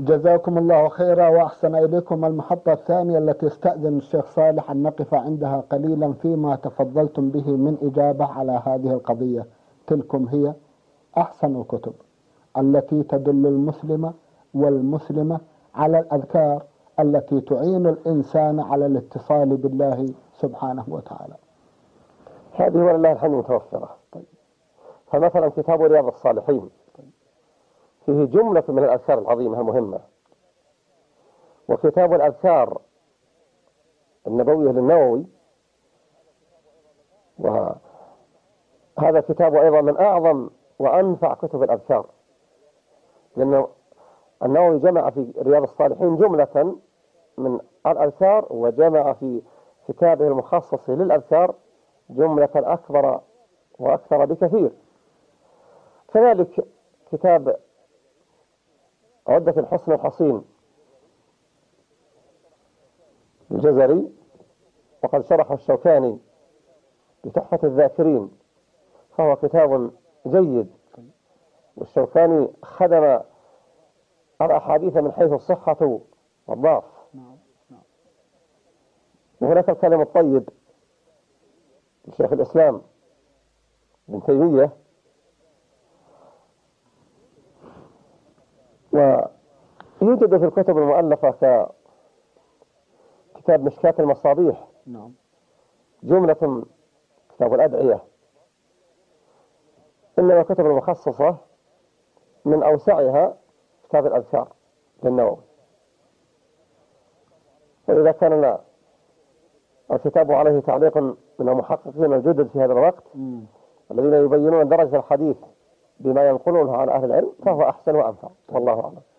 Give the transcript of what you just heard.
جزاكم الله خيرا وأحسن إليكم. المحطة الثانية التي استأذن الشيخ صالح أن نقف عندها قليلا فيما تفضلتم به من إجابة على هذه القضية، تلكم هي أحسن الكتب التي تدل المسلمة والمسلمة على الأذكار التي تعين الإنسان على الاتصال بالله سبحانه وتعالى. هذه ولله الحمد متوفرة. فمثلا كتاب رياض الصالحين فيه جملة من الأذكار العظيمة المهمة، وكتاب الأذكار النبوية للنووي، وهذا كتاب أيضا من أعظم وأنفع كتب الأذكار، لأن النووي جمع في رياض الصالحين جملة من الأذكار، وجمع في كتابه المخصص للأذكار جملة أكبر وأكثر بكثير. كذلك كتاب عدة الحسن الحصين الجزري، وقد شرحه الشوكاني بتحفة الذاكرين، فهو كتاب جيد، والشوكاني خدم الأحاديث من حيث الصحة والضعف. وهناك الكلم الطيب لشيخ الإسلام ابن تيمية، ويوجد في الكتب المؤلفة كتاب مشكاة المصابيح جملة، كتاب الأدعية، إنما الكتب المخصصة من أوسعها كتاب الأذكار للنووي. وإذا كان الكتاب عليه تعليق من المحققين الجدد في هذا الوقت الذين يبينون درجة الحديث بما ينقلونه عن أهل العلم، فهو أحسن وأنفع، والله أعلم.